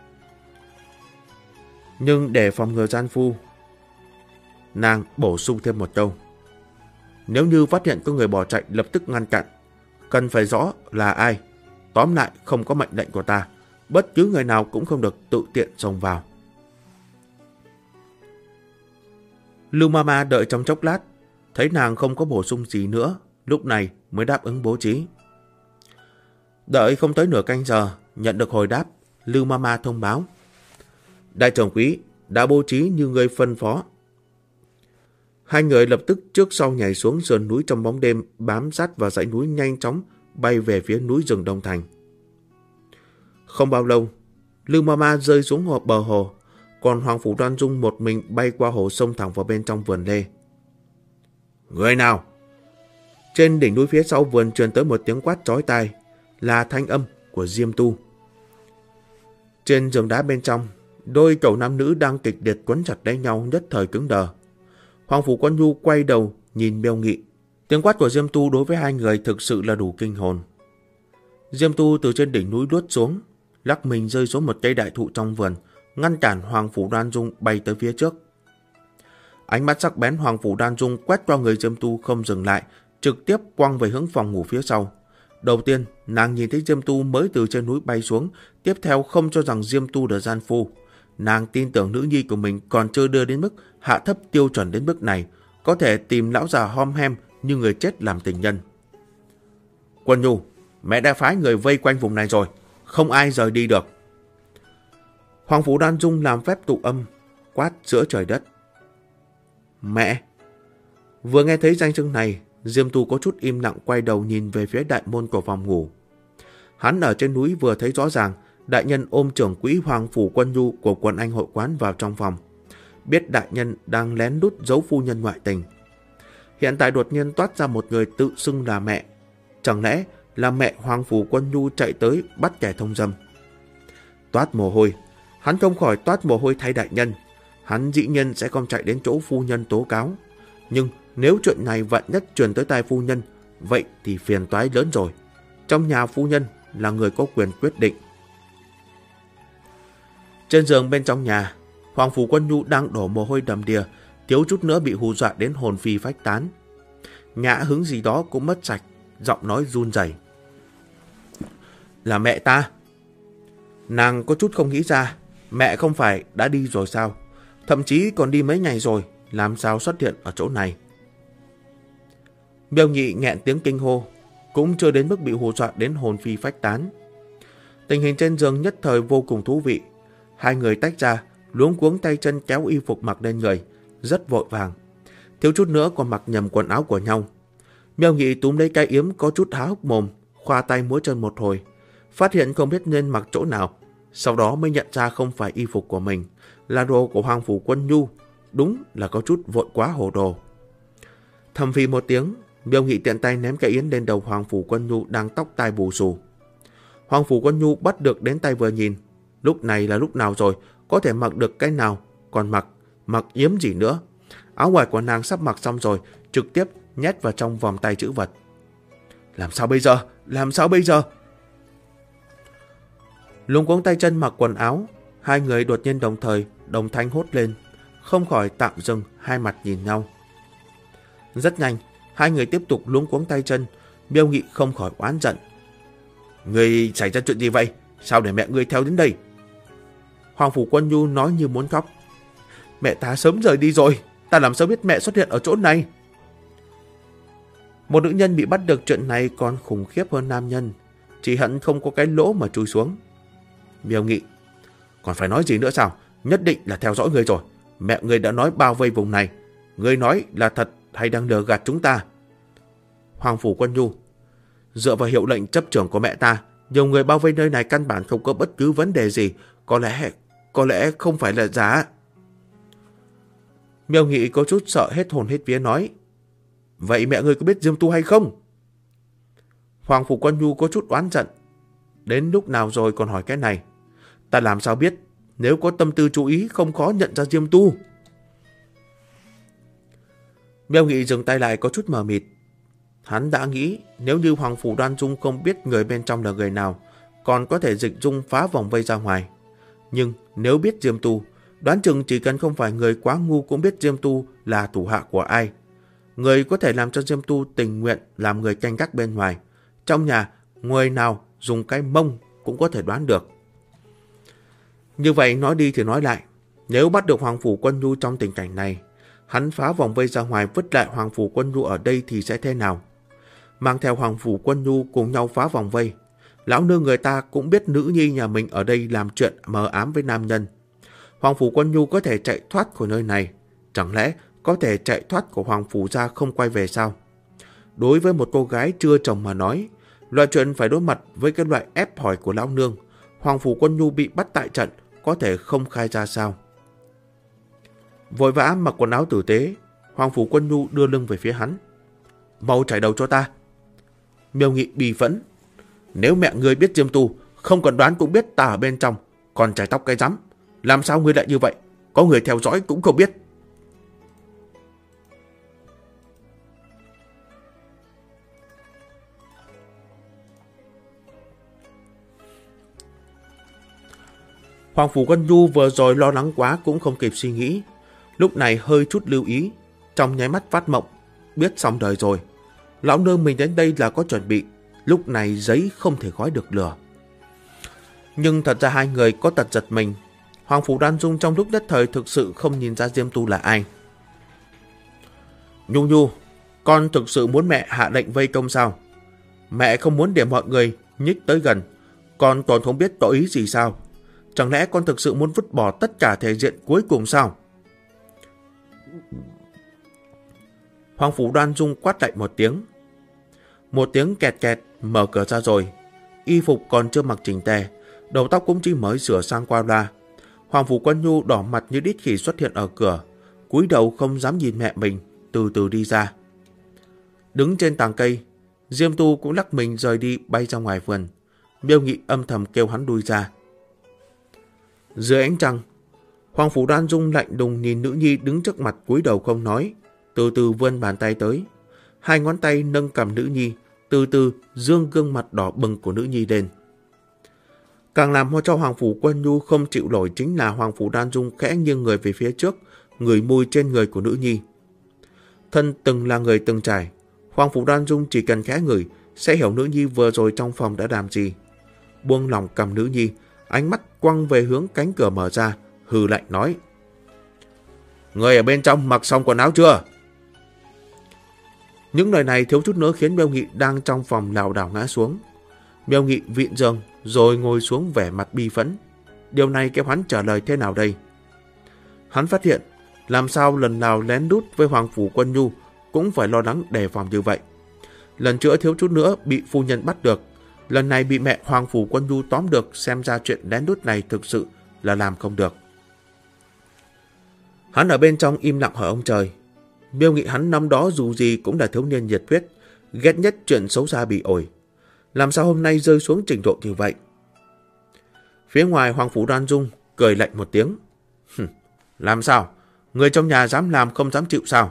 Nhưng để phòng ngừa gian phu, nàng bổ sung thêm một câu. Nếu như phát hiện có người bỏ chạy, lập tức ngăn chặn. Cần phải rõ là ai. Tóm lại, không có mệnh lệnh của ta, bất cứ người nào cũng không được tự tiện xông vào. Lưu Mama đợi trong chốc lát, thấy nàng không có bổ sung gì nữa, lúc này mới đáp ứng bố trí. Đợi không tới nửa canh giờ, nhận được hồi đáp, Lưu Mama thông báo. Đại trưởng quý đã bố trí như người phân phó. Hai người lập tức trước sau nhảy xuống sườn núi trong bóng đêm, bám sát vào dãy núi nhanh chóng bay về phía núi rừng Đông Thành. Không bao lâu, Lưu Mama rơi xuống bờ hồ, còn Hoàng Phủ Đoan Dung một mình bay qua hồ xông thẳng vào bên trong vườn lê. Người nào? Trên đỉnh núi phía sau vườn truyền tới một tiếng quát chói tai, là thanh âm của Diêm Tu. Trên giường đá bên trong, đôi cậu nam nữ đang kịch liệt quấn chặt lấy nhau nhất thời cứng đờ. Hoàng Phủ Quân Nhu quay đầu nhìn Miêu Nghị. Tiếng quát của Diêm Tu đối với hai người thực sự là đủ kinh hồn. Diêm Tu từ trên đỉnh núi lướt xuống, lắc mình rơi xuống một cây đại thụ trong vườn, ngăn cản Hoàng Phủ Đoan Dung bay tới phía trước. Ánh mắt sắc bén Hoàng Phủ Đoan Dung quét qua người Diêm Tu không dừng lại, trực tiếp quăng về hướng phòng ngủ phía sau. Đầu tiên, nàng nhìn thấy Diêm Tu mới từ trên núi bay xuống, tiếp theo không cho rằng Diêm Tu là gian phu. Nàng tin tưởng nữ nhi của mình còn chưa đưa đến mức hạ thấp tiêu chuẩn đến mức này, có thể tìm lão già hom hem như người chết làm tình nhân. Quân Nhu, mẹ đã phái người vây quanh vùng này rồi, không ai rời đi được. Hoàng Phủ Đoan Dung làm phép tụ âm, quát giữa trời đất. Mẹ! Vừa nghe thấy danh xưng này, Diêm Tu có chút im lặng quay đầu nhìn về phía đại môn của phòng ngủ. Hắn ở trên núi vừa thấy rõ ràng, đại nhân ôm trưởng quỹ Hoàng Phủ Quân Nhu của quần anh hội quán vào trong phòng. Biết đại nhân đang lén lút giấu phu nhân ngoại tình. Hiện tại đột nhiên toát ra một người tự xưng là mẹ. Chẳng lẽ là mẹ Hoàng Phủ Quân Nhu chạy tới bắt kẻ thông dâm? Toát mồ hôi. Hắn không khỏi toát mồ hôi thay đại nhân. Hắn dĩ nhiên sẽ không chạy đến chỗ phu nhân tố cáo. Nhưng nếu chuyện này vạn nhất truyền tới tai phu nhân, vậy thì phiền toái lớn rồi. Trong nhà phu nhân là người có quyền quyết định. Trên giường bên trong nhà, Hoàng Phủ Quân Nhu đang đổ mồ hôi đầm đìa, thiếu chút nữa bị hù dọa đến hồn phi phách tán. Nhã hứng gì đó cũng mất sạch, giọng nói run rẩy. Là mẹ ta. Nàng có chút không nghĩ ra, mẹ không phải đã đi rồi sao? Thậm chí còn đi mấy ngày rồi, làm sao xuất hiện ở chỗ này? Miêu Nhị nghẹn tiếng kinh hô, cũng chưa đến mức bị hù dọa đến hồn phi phách tán. Tình hình trên giường nhất thời vô cùng thú vị. Hai người tách ra, luống cuống tay chân kéo y phục mặc lên người, rất vội vàng. Thiếu chút nữa còn mặc nhầm quần áo của nhau. Miêu Nhị túm lấy cái yếm có chút há hốc mồm, khoa tay múa chân một hồi, phát hiện không biết nên mặc chỗ nào. Sau đó mới nhận ra không phải y phục của mình, là đồ của Hoàng Phủ Quân Nhu. Đúng là có chút vội quá hồ đồ. Thầm phì một tiếng, Miêu Nhị tiện tay ném cái yến lên đầu Hoàng Phủ Quân Nhu đang tóc tai bù xù. Hoàng Phủ Quân Nhu bắt được đến tay vừa nhìn. Lúc này là lúc nào rồi, có thể mặc được cái nào, còn mặc yếm gì nữa. Áo ngoài của nàng sắp mặc xong rồi, trực tiếp nhét vào trong vòng tay chữ vật. Làm sao bây giờ? Làm sao bây giờ? Luống cuống tay chân mặc quần áo, hai người đột nhiên đồng thanh hốt lên, không khỏi tạm dừng, hai mặt nhìn nhau. Rất nhanh, hai người tiếp tục luống cuống tay chân. Miêu Nghị không khỏi oán giận. Người xảy ra chuyện gì vậy? Sao để mẹ ngươi theo đến đây? Hoàng Phủ Quân Nhu nói như muốn khóc. Mẹ ta sớm rời đi rồi, ta làm sao biết mẹ xuất hiện ở chỗ này? Một nữ nhân bị bắt được chuyện này còn khủng khiếp hơn nam nhân, chỉ hận không có cái lỗ mà chui xuống. Miêu Nghị, còn phải nói gì nữa sao? Nhất định là theo dõi người rồi. Mẹ người đã nói bao vây vùng này. Người nói là thật hay đang lừa gạt chúng ta? Hoàng Phủ Quân Nhu, dựa vào hiệu lệnh chấp trưởng của mẹ ta, nhiều người bao vây nơi này căn bản không có bất cứ vấn đề gì. Có lẽ không phải là giả. Miêu Nghị có chút sợ hết hồn hết vía nói. Vậy mẹ người có biết Diêm Tu hay không? Hoàng Phủ Quân Nhu có chút oán giận. Đến lúc nào rồi còn hỏi cái này? Ta làm sao biết? Nếu có tâm tư chú ý không khó nhận ra Diêm Tu. Miêu Nghị dừng tay lại có chút mờ mịt. Hắn đã nghĩ nếu như Hoàng Phủ Đoan Dung không biết người bên trong là người nào, còn có thể dịch dung phá vòng vây ra ngoài. Nhưng nếu biết Diêm Tu, đoán chừng chỉ cần không phải người quá ngu cũng biết Diêm Tu là thủ hạ của ai. Người có thể làm cho Diêm Tu tình nguyện làm người canh gác bên ngoài. Trong nhà, người nào dùng cái mông cũng có thể đoán được. Như vậy nói đi thì nói lại, nếu bắt được Hoàng Phủ Quân Nhu trong tình cảnh này, hắn phá vòng vây ra ngoài vứt lại Hoàng Phủ Quân Nhu ở đây thì sẽ thế nào? Mang theo Hoàng Phủ Quân Nhu cùng nhau phá vòng vây. Lão nương người ta cũng biết nữ nhi nhà mình ở đây làm chuyện mờ ám với nam nhân. Hoàng Phủ Quân Nhu có thể chạy thoát khỏi nơi này. Chẳng lẽ có thể chạy thoát của Hoàng Phủ ra không quay về sao? Đối với một cô gái chưa chồng mà nói, loại chuyện phải đối mặt với cái loại ép hỏi của lão nương, Hoàng Phủ Quân Nhu bị bắt tại trận có thể không khai ra sao? Vội vã mặc quần áo tử tế, Hoàng Phủ Quân Nhu đưa lưng về phía hắn. Mau chải đầu cho ta. Miêu Nghị bì phẫn. Nếu mẹ ngươi biết Diêm Tu, không cần đoán cũng biết ta ở bên trong, còn chải tóc cái rắm. Làm sao ngươi lại như vậy? Có người theo dõi cũng không biết. Hoàng Phủ Quân Nhu vừa rồi lo lắng quá cũng không kịp suy nghĩ. Lúc này hơi chút lưu ý, trong nháy mắt phát mộng, biết xong đời rồi. Lão nương mình đến đây là có chuẩn bị, lúc này giấy không thể gói được lửa. Nhưng thật ra hai người có tật giật mình. Hoàng Phủ Đoan Dung trong lúc nhất thời thực sự không nhìn ra Diêm Tu là ai. Nhu Nhu, con thực sự muốn mẹ hạ lệnh vây công sao? Mẹ không muốn để mọi người nhích tới gần, con còn không biết có ý gì sao? Chẳng lẽ con thực sự muốn vứt bỏ tất cả thể diện cuối cùng sao? Hoàng Phủ Đoan Dung quát lại một tiếng. Một tiếng kẹt kẹt, mở cửa ra rồi. Y phục còn chưa mặc chỉnh tề, đầu tóc cũng chỉ mới sửa sang qua loa. Hoàng Phủ Quân Nhu đỏ mặt như đít khỉ xuất hiện ở cửa, cúi đầu không dám nhìn mẹ mình, từ từ đi ra. Đứng trên tàng cây, Diêm Tu cũng lắc mình rời đi bay ra ngoài vườn. Miêu Nghị âm thầm kêu hắn đuôi ra. Dưới ánh trăng, Hoàng Phủ Đoan Dung lạnh đùng nhìn nữ nhi đứng trước mặt cúi đầu không nói, từ từ vươn bàn tay tới. Hai ngón tay nâng cằm nữ nhi, từ từ dương gương mặt đỏ bừng của nữ nhi lên. Càng làm cho Hoàng Phủ Quân Nhu không chịu nổi chính là Hoàng Phủ Đoan Dung khẽ nghiêng người về phía trước, ngửi mùi trên người của nữ nhi. Thân từng là người từng trải, Hoàng Phủ Đoan Dung chỉ cần khẽ ngửi sẽ hiểu nữ nhi vừa rồi trong phòng đã làm gì. Buông lỏng cầm nữ nhi, ánh mắt quăng về hướng cánh cửa mở ra, hừ lạnh nói. Người ở bên trong mặc xong quần áo chưa? Những lời này thiếu chút nữa khiến Miêu Nghị đang trong phòng lảo đảo ngã xuống. Miêu Nghị vịn giường rồi ngồi xuống vẻ mặt bi phẫn. Điều này kéo hắn trả lời thế nào đây? Hắn phát hiện làm sao lần nào lén lút với Hoàng Phủ Quân Nhu cũng phải lo lắng đề phòng như vậy. Lần trước thiếu chút nữa bị phu nhân bắt được, lần này bị mẹ Hoàng Phủ Quân Nhu tóm được, xem ra chuyện lén lút này thực sự là làm không được. Hắn ở bên trong im lặng hỏi ông trời. Miêu Nghị hắn năm đó dù gì cũng là thiếu niên nhiệt huyết, ghét nhất chuyện xấu xa bị ổi. Làm sao hôm nay rơi xuống trình độ như vậy? Phía ngoài Hoàng Phủ Đoan Dung cười lạnh một tiếng. Làm sao? Người trong nhà dám làm không dám chịu sao?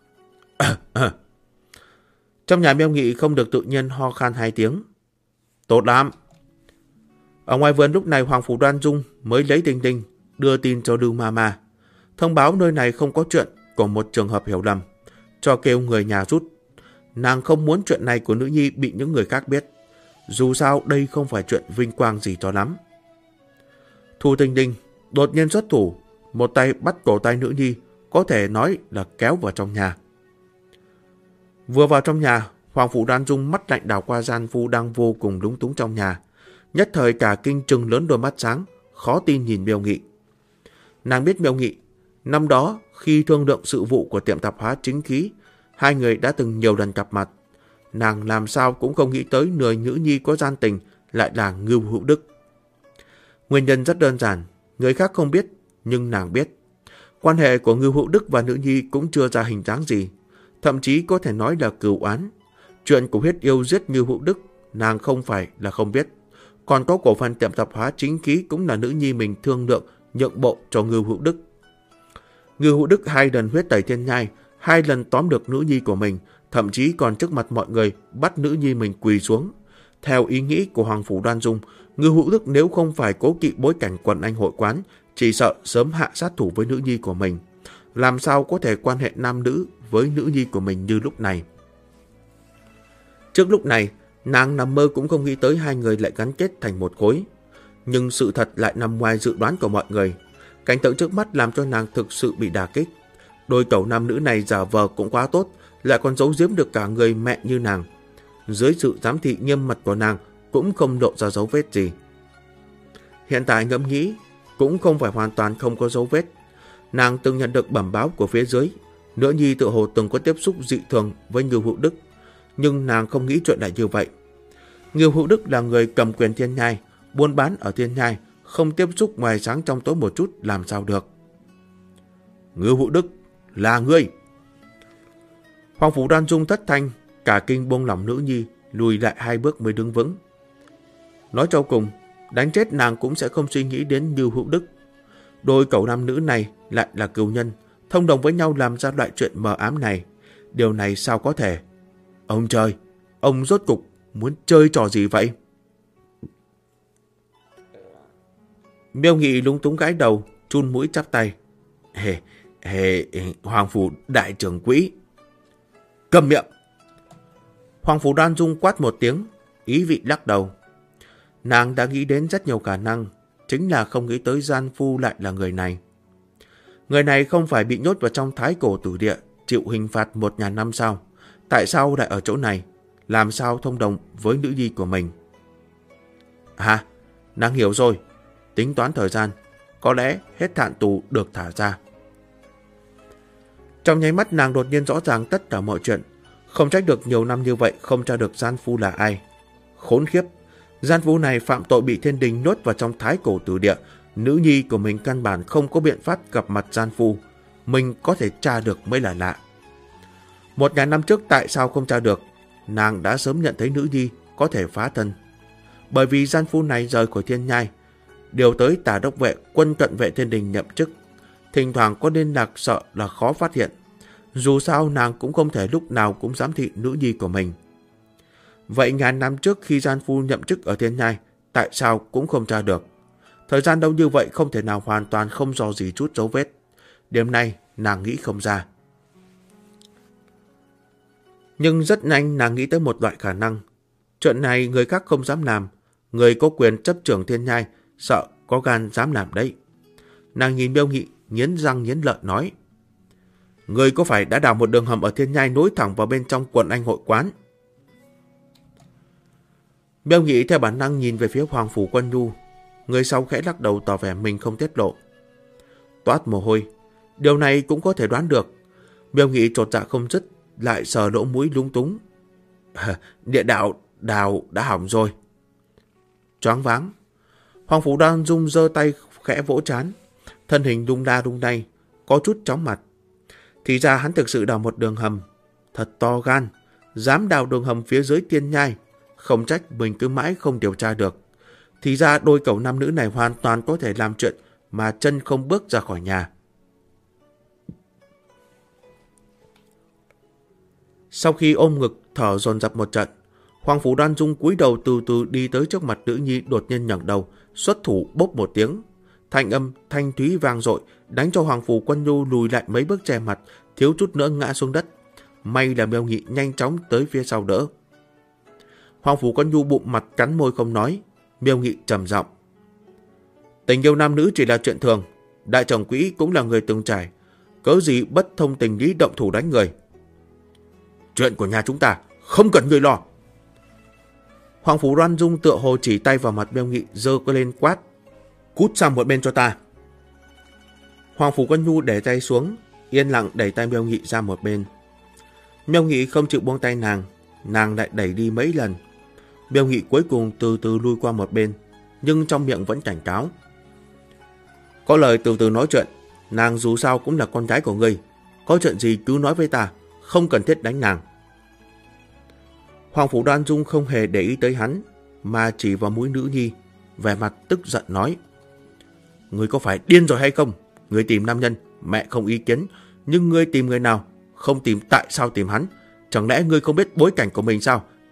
Trong nhà Miêu Nghị không được tự nhiên ho khan hai tiếng. Tốt lắm. Ở ngoài vườn lúc này Hoàng Phủ Đoan Dung mới lấy Đinh Đinh đưa tin cho Lưu Mama, thông báo nơi này không có chuyện của một trường hợp hiểu lầm, cho kêu người nhà rút. Nàng không muốn chuyện này của nữ nhi bị những người khác biết. Dù sao đây không phải chuyện vinh quang gì cho lắm. Thu Tinh Đinh đột nhiên xuất thủ, một tay bắt cổ tay nữ nhi, có thể nói là kéo vào trong nhà. Vừa vào trong nhà, Hoàng Phủ Đoan Dung mắt lạnh đảo qua gian phu đang vô cùng lúng túng trong nhà. Nhất thời cả kinh trừng lớn đôi mắt sáng, khó tin nhìn Miêu Nghị. Nàng biết Miêu Nghị, năm đó khi thương lượng sự vụ của tiệm tạp hóa Chính Khí, hai người đã từng nhiều lần gặp mặt. Nàng làm sao cũng không nghĩ tới người nữ nhi có gian tình lại là Ngưu Hữu Đức. Nguyên nhân rất đơn giản, người khác không biết, nhưng nàng biết. Quan hệ của Ngưu Hữu Đức và nữ nhi cũng chưa ra hình dáng gì, thậm chí có thể nói là cừu oán. Chuyện của huyết yêu giết Ngưu Hữu Đức, nàng không phải là không biết. Còn có cổ phần tiệm tạp hóa Chính Khí cũng là nữ nhi mình thương lượng nhượng bộ cho Ngưu Hữu Đức. Ngưu Hữu Đức 2 lần huyết tẩy thiên nhai, 2 lần tóm được nữ nhi của mình, thậm chí còn trước mặt mọi người bắt nữ nhi mình quỳ xuống. Theo ý nghĩ của Hoàng Phủ Đoan Dung, Ngưu Hữu Đức nếu không phải cố kỵ bối cảnh quần anh hội quán, chỉ sợ sớm hạ sát thủ với nữ nhi của mình. Làm sao có thể quan hệ nam nữ với nữ nhi của mình như lúc này? Trước lúc này, nàng nằm mơ cũng không nghĩ tới hai người lại gắn kết thành một khối. Nhưng sự thật lại nằm ngoài dự đoán của mọi người. Cảnh tượng trước mắt làm cho nàng thực sự bị đả kích. Đôi cẩu nam nữ này giả vờ cũng quá tốt, lại còn giấu giếm được cả người mẹ như nàng. Dưới sự giám thị nghiêm mật của nàng cũng không lộ ra dấu vết gì. Hiện tại ngẫm nghĩ cũng không phải hoàn toàn không có dấu vết. Nàng từng nhận được bẩm báo của phía dưới, nữ nhi tự hồ từng có tiếp xúc dị thường với Ngưu Hữu Đức, nhưng nàng không nghĩ chuyện lại như vậy. Ngưu Hữu Đức là người cầm quyền Thiên Nhai, buôn bán ở Thiên Nhai, không tiếp xúc ngoài sáng trong tối một chút làm sao được. Ngưu Hữu Đức, là ngươi! Hoàng Phủ Đoan Dung thất thanh, cả kinh buông lòng nữ nhi, lùi lại 2 bước mới đứng vững. Nói cho cùng, đánh chết nàng cũng sẽ không suy nghĩ đến Ngưu Hữu Đức. Đôi cẩu nam nữ này lại là cừu nhân, thông đồng với nhau làm ra loại chuyện mờ ám này. Điều này sao có thể? Ông trời, ông rốt cục muốn chơi trò gì vậy? Miêu Nghị lúng túng gãi đầu, chun mũi chắp tay. Hoàng Phủ đại trưởng quỹ. Cầm miệng! Hoàng Phủ Đoan Dung quát một tiếng, ý vị lắc đầu. Nàng đã nghĩ đến rất nhiều khả năng, chính là không nghĩ tới gian phu lại là người này. Người này không phải bị nhốt vào trong Thái Cổ Tử Địa, chịu hình phạt 1000 năm sao? Tại sao lại ở chỗ này? Làm sao thông đồng với nữ nhi của mình? À, nàng hiểu rồi. Tính toán thời gian, có lẽ hết hạn tù được thả ra. Trong nháy mắt nàng đột nhiên rõ ràng tất cả mọi chuyện. Không trách được nhiều năm như vậy không tra được gian phu là ai. Khốn khiếp! Gian phu này phạm tội bị thiên đình nhốt vào trong Thái Cổ Tử Địa. Nữ nhi của mình căn bản không có biện pháp gặp mặt gian phu. Mình có thể tra được mới là lạ. 1000 năm trước tại sao không tra được? Nàng đã sớm nhận thấy nữ nhi có thể phá thân. Bởi vì gian phu này rời khỏi Thiên Nhai, điều tới Tả Đốc Vệ, quân cận vệ thiên đình nhậm chức. Thỉnh thoảng có liên lạc sợ là khó phát hiện. Dù sao nàng cũng không thể lúc nào cũng giám thị nữ nhi của mình. Vậy 1000 năm trước khi gian phu nhậm chức ở Thiên Nhai, tại sao cũng không tra được? Thời gian đâu như vậy không thể nào hoàn toàn không dò gì chút dấu vết. Điểm này nàng nghĩ không ra. Nhưng rất nhanh nàng nghĩ tới một loại khả năng. Chuyện này người khác không dám làm. Người có quyền chấp trưởng Thiên Nhai sợ có gan dám làm đấy. Nàng nhìn Miêu Nghị nghiến răng nghiến lợi nói. Người có phải đã đào một đường hầm ở Thiên Nhai nối thẳng vào bên trong quần anh hội quán? Miêu Nghị theo bản năng nhìn về phía Hoàng Phủ Quân Nhu. Người sau khẽ lắc đầu tỏ vẻ mình không tiết lộ. Toát mồ hôi. Điều này cũng có thể đoán được. Miêu Nghị chột dạ không dứt, lại sờ lỗ mũi lúng túng. Địa đạo đào đã hỏng rồi. Choáng váng. Hoàng Phủ Đoan Dung giơ tay khẽ vỗ trán, thân hình đung đa đung đay, có chút chóng mặt. Thì ra hắn thực sự đào một đường hầm. Thật to gan, dám đào đường hầm phía dưới Thiên Nhai. Không trách mình cứ mãi không điều tra được. Thì ra đôi cẩu nam nữ này hoàn toàn có thể làm chuyện mà chân không bước ra khỏi nhà. Sau khi ôm ngực thở dồn dập một trận, Hoàng Phủ Đoan Dung cúi đầu từ từ đi tới trước mặt nữ nhi, đột nhiên ngẩng đầu, xuất thủ bốp một tiếng. Thanh âm thanh thúy vang dội, đánh cho Hoàng Phủ Quân Nhu lùi lại mấy bước che mặt, thiếu chút nữa ngã xuống đất. May là Miêu Nghị nhanh chóng tới phía sau đỡ. Hoàng Phủ Quân Nhu bụng mặt cắn môi không nói. Miêu Nghị trầm giọng. Tình yêu nam nữ chỉ là chuyện thường. Đại trưởng quỹ cũng là người từng trải. Cớ gì bất thông tình lý động thủ đánh người. Chuyện của nhà chúng ta không cần người lo. Hoàng Phủ Đoan Dung tựa hồ chỉ tay vào mặt Miêu Nghị, giơ cơ lên quát. Cút sang một bên cho ta. Hoàng Phủ Quân Nhu để tay xuống, yên lặng đẩy tay Miêu Nghị ra một bên. Miêu Nghị không chịu buông tay nàng lại đẩy đi mấy lần. Miêu Nghị cuối cùng từ từ lui qua một bên, nhưng trong miệng vẫn cảnh cáo. Có lời từ từ nói chuyện, nàng dù sao cũng là con gái của ngươi. Có chuyện gì cứ nói với ta, không cần thiết đánh nàng. Hoàng Phủ Đoan Dung không hề để ý tới hắn, mà chỉ vào mũi nữ nhi, vẻ mặt tức giận nói. Ngươi có phải điên rồi hay không? Ngươi tìm nam nhân, mẹ không ý kiến, nhưng ngươi tìm người nào? Không tìm tại sao tìm hắn? Chẳng lẽ ngươi không biết bối cảnh của mình sao?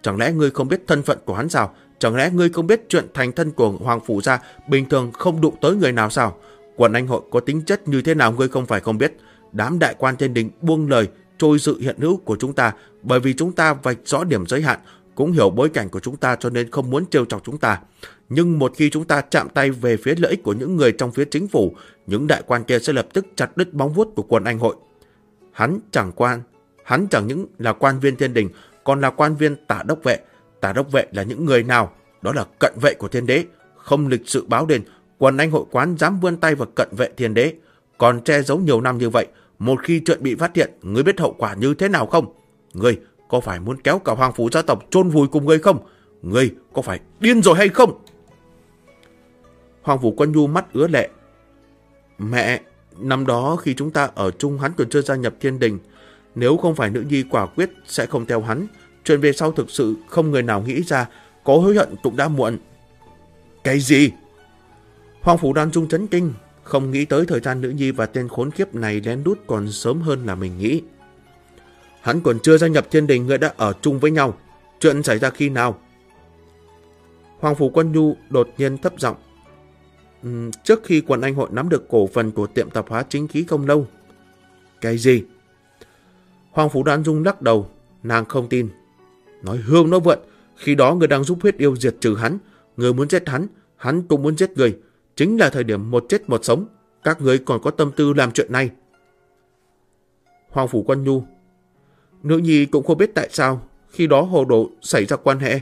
Chẳng lẽ ngươi không biết thân phận của hắn sao? Chẳng lẽ ngươi không biết chuyện thành thân của Hoàng Phủ gia bình thường không đụng tới người nào sao? Quần anh hội có tính chất như thế nào ngươi không phải không biết. Đám đại quan thiên đình buông lời trôi sự hiện hữu của chúng ta, bởi vì chúng ta vạch rõ điểm giới hạn, cũng hiểu bối cảnh của chúng ta cho nên không muốn trêu chọc chúng ta. Nhưng một khi chúng ta chạm tay về phía lợi ích của những người trong phía chính phủ, những đại quan kia sẽ lập tức chặt đứt móng vuốt của quần anh hội. Hắn chẳng những là quan viên thiên đình, còn là quan viên tả đốc vệ. Tả đốc vệ là những người nào? Đó là cận vệ của thiên đế. Không lịch sự báo đền, quần anh hội quán dám vươn tay vào cận vệ thiên đế, còn che giấu nhiều năm như vậy. Một khi chuyện bị phát hiện, ngươi biết hậu quả như thế nào không? Ngươi có phải muốn kéo cả Hoàng Phủ gia tộc chôn vùi cùng ngươi không? Ngươi có phải điên rồi hay không? Hoàng Phủ Quân Nhu mắt ứa lệ. Mẹ, năm đó khi chúng ta ở chung hắn còn chưa gia nhập thiên đình. Nếu không phải nữ nhi quả quyết sẽ không theo hắn. Chuyện về sau thực sự không người nào nghĩ ra, có hối hận cũng đã muộn. Cái gì? Hoàng Phủ Đoan Dung chấn kinh, không nghĩ tới thời gian nữ nhi và tên khốn kiếp này lén lút còn sớm hơn là mình nghĩ. Hắn còn chưa gia nhập thiên đình, người đã ở chung với nhau. Chuyện xảy ra khi nào? Hoàng Phủ Quân Nhu đột nhiên thấp giọng. Trước khi quần anh hội nắm được cổ phần của tiệm tạp hóa Chính Khí không lâu. Cái gì? Hoàng Phủ Đoan Dung lắc đầu, nàng không tin. Nói hương nó vượn, khi đó người đang giúp huyết yêu diệt trừ hắn. Người muốn giết hắn, hắn cũng muốn giết người. Chính là thời điểm một chết một sống. Các người còn có tâm tư làm chuyện này. Hoàng Phủ Quân Nhu. Nữ nhi cũng không biết tại sao khi đó hồ đồ xảy ra quan hệ.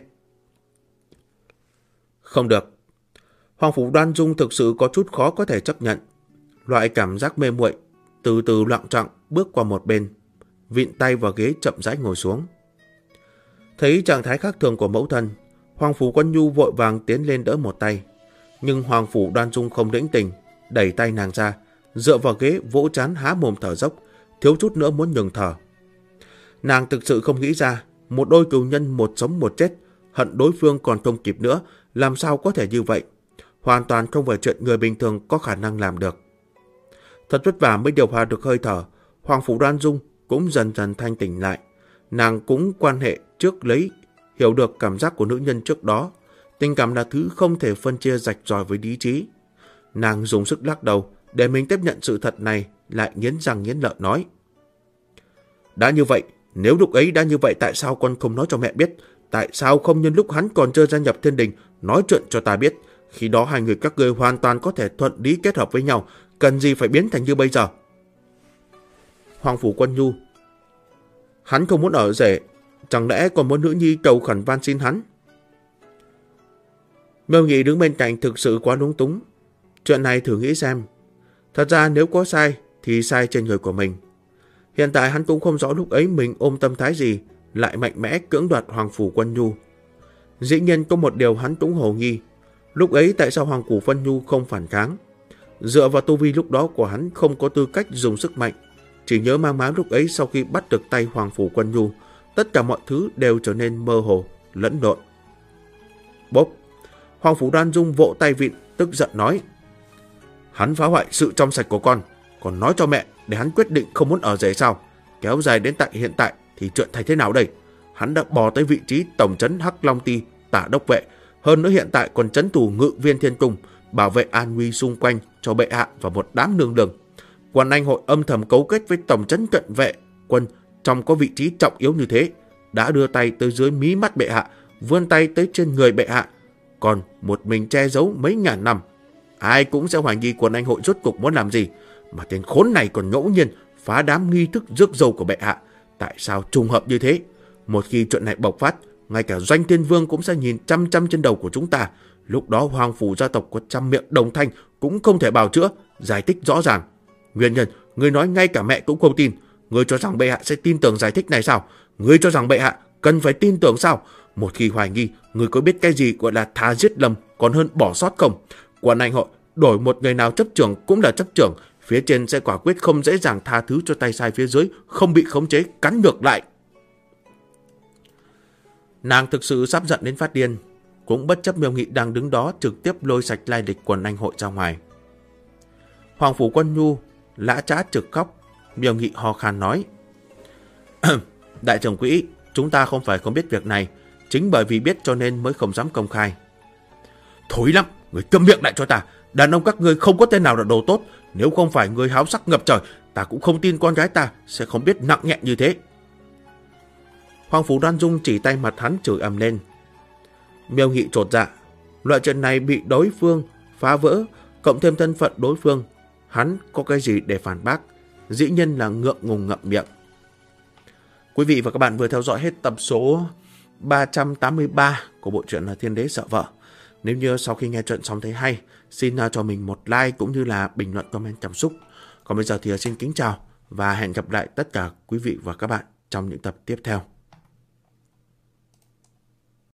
Không được. Hoàng Phủ Đoan Dung thực sự có chút khó có thể chấp nhận. Loại cảm giác mê muội, từ từ loạng choạng bước qua một bên, vịn tay vào ghế chậm rãi ngồi xuống. Thấy trạng thái khác thường của mẫu thân, Hoàng Phủ Quân Nhu vội vàng tiến lên đỡ một tay. Nhưng Hoàng Phủ Đoan Dung không lĩnh tình, đẩy tay nàng ra, dựa vào ghế vỗ trán há mồm thở dốc, thiếu chút nữa muốn ngừng thở. Nàng thực sự không nghĩ ra, một đôi cừu nhân một sống một chết, hận đối phương còn không kịp nữa, làm sao có thể như vậy? Hoàn toàn không phải chuyện người bình thường có khả năng làm được. Thật vất vả mới điều hòa được hơi thở, Hoàng Phủ Đoan Dung cũng dần dần thanh tỉnh lại. Nàng cũng quan hệ trước lấy, hiểu được cảm giác của nữ nhân trước đó. Tình cảm là thứ không thể phân chia rạch ròi với lý trí. Nàng dùng sức lắc đầu để mình tiếp nhận sự thật này, lại nghiến răng nghiến lợi nói. Đã như vậy, nếu lúc ấy đã như vậy tại sao con không nói cho mẹ biết? Tại sao không nhân lúc hắn còn chưa gia nhập thiên đình nói chuyện cho ta biết? Khi đó hai người các ngươi hoàn toàn có thể thuận lý kết hợp với nhau, cần gì phải biến thành như bây giờ? Hoàng Phủ Quân Nhu. Hắn không muốn ở rể, chẳng lẽ còn muốn nữ nhi cầu khẩn van xin hắn? Miêu Nghị đứng bên cạnh thực sự quá lúng túng. Chuyện này thử nghĩ xem. Thật ra nếu có sai thì sai trên người của mình. Hiện tại hắn cũng không rõ lúc ấy mình ôm tâm thái gì, lại mạnh mẽ cưỡng đoạt Hoàng Phủ Quân Nhu. Dĩ nhiên có một điều hắn cũng hồ nghi. Lúc ấy tại sao Hoàng Phủ Quân Nhu không phản kháng? Dựa vào tu vi lúc đó của hắn không có tư cách dùng sức mạnh. Chỉ nhớ mang máng lúc ấy sau khi bắt được tay Hoàng Phủ Quân Nhu, tất cả mọi thứ đều trở nên mơ hồ, lẫn lộn. Bốp! Hoàng Phủ Đoan Dung vỗ tay vịn, tức giận nói. Hắn phá hoại sự trong sạch của con, còn nói cho mẹ để hắn quyết định không muốn ở rể sao? Kéo dài đến tại hiện tại thì chuyện thay thế nào đây? Hắn đã bò tới vị trí tổng trấn Hắc Long Ti, tả đốc vệ, hơn nữa hiện tại còn trấn thủ Ngự Viên Thiên Cung, bảo vệ an nguy xung quanh cho bệ hạ và một đám nương đường. Quần anh hội âm thầm cấu kết với tổng trấn cận vệ quân trong có vị trí trọng yếu như thế, đã đưa tay tới dưới mí mắt bệ hạ, vươn tay tới trên người bệ hạ, còn một mình che giấu mấy ngàn năm. Ai cũng sẽ hoài nghi quần anh hội rốt cục muốn làm gì, mà tên khốn này còn ngẫu nhiên phá đám nghi thức rước dâu của bệ hạ. Tại sao trùng hợp như thế? Một khi chuyện này bộc phát, ngay cả Doanh Thiên Vương cũng sẽ nhìn chăm chăm trên đầu của chúng ta. Lúc đó Hoàng Phủ gia tộc có trăm miệng đồng thanh cũng không thể bào chữa. Giải thích rõ ràng. Nguyên nhân, người nói ngay cả mẹ cũng không tin. Người cho rằng bệ hạ sẽ tin tưởng giải thích này sao? Người cho rằng bệ hạ cần phải tin tưởng sao? Một khi hoài nghi, người có biết cái gì gọi là thà giết lầm còn hơn bỏ sót không? Quần anh hội đổi một người nào chấp trưởng cũng là chấp trưởng. Phía trên sẽ quả quyết không dễ dàng tha thứ cho tay sai phía dưới không bị khống chế cắn ngược lại. Nàng thực sự sắp giận đến phát điên, cũng bất chấp Miêu Nghị đang đứng đó trực tiếp lôi sạch lai lịch quần anh hội ra ngoài. Hoàng Phủ Quân Nhu lã chã trực khóc. Miêu Nghị ho khan nói. Đại trưởng quỹ, chúng ta không phải không biết việc này, Chính bởi vì biết cho nên mới không dám công khai. Thối lắm, người câm miệng lại cho ta. Đàn ông các ngươi không có tên nào là đồ tốt. Nếu không phải người háo sắc ngập trời, ta cũng không tin con gái ta sẽ không biết nặng nhẹ như thế. Hoàng Phủ Đoan Dung chỉ tay mặt hắn chửi ầm lên. Miêu Nghị chột dạ. Loại chuyện này bị đối phương phá vỡ, cộng thêm thân phận đối phương, hắn có cái gì để phản bác? Dĩ nhiên là ngượng ngùng ngậm miệng. Quý vị và các bạn vừa theo dõi hết tập số 383 của bộ truyện là Thiên Đế Sợ Vợ. Nếu như sau khi nghe chuyện xong thấy hay, xin cho mình một like cũng như là bình luận comment cảm xúc. Còn bây giờ thì xin kính chào và hẹn gặp lại tất cả quý vị và các bạn trong những tập tiếp theo.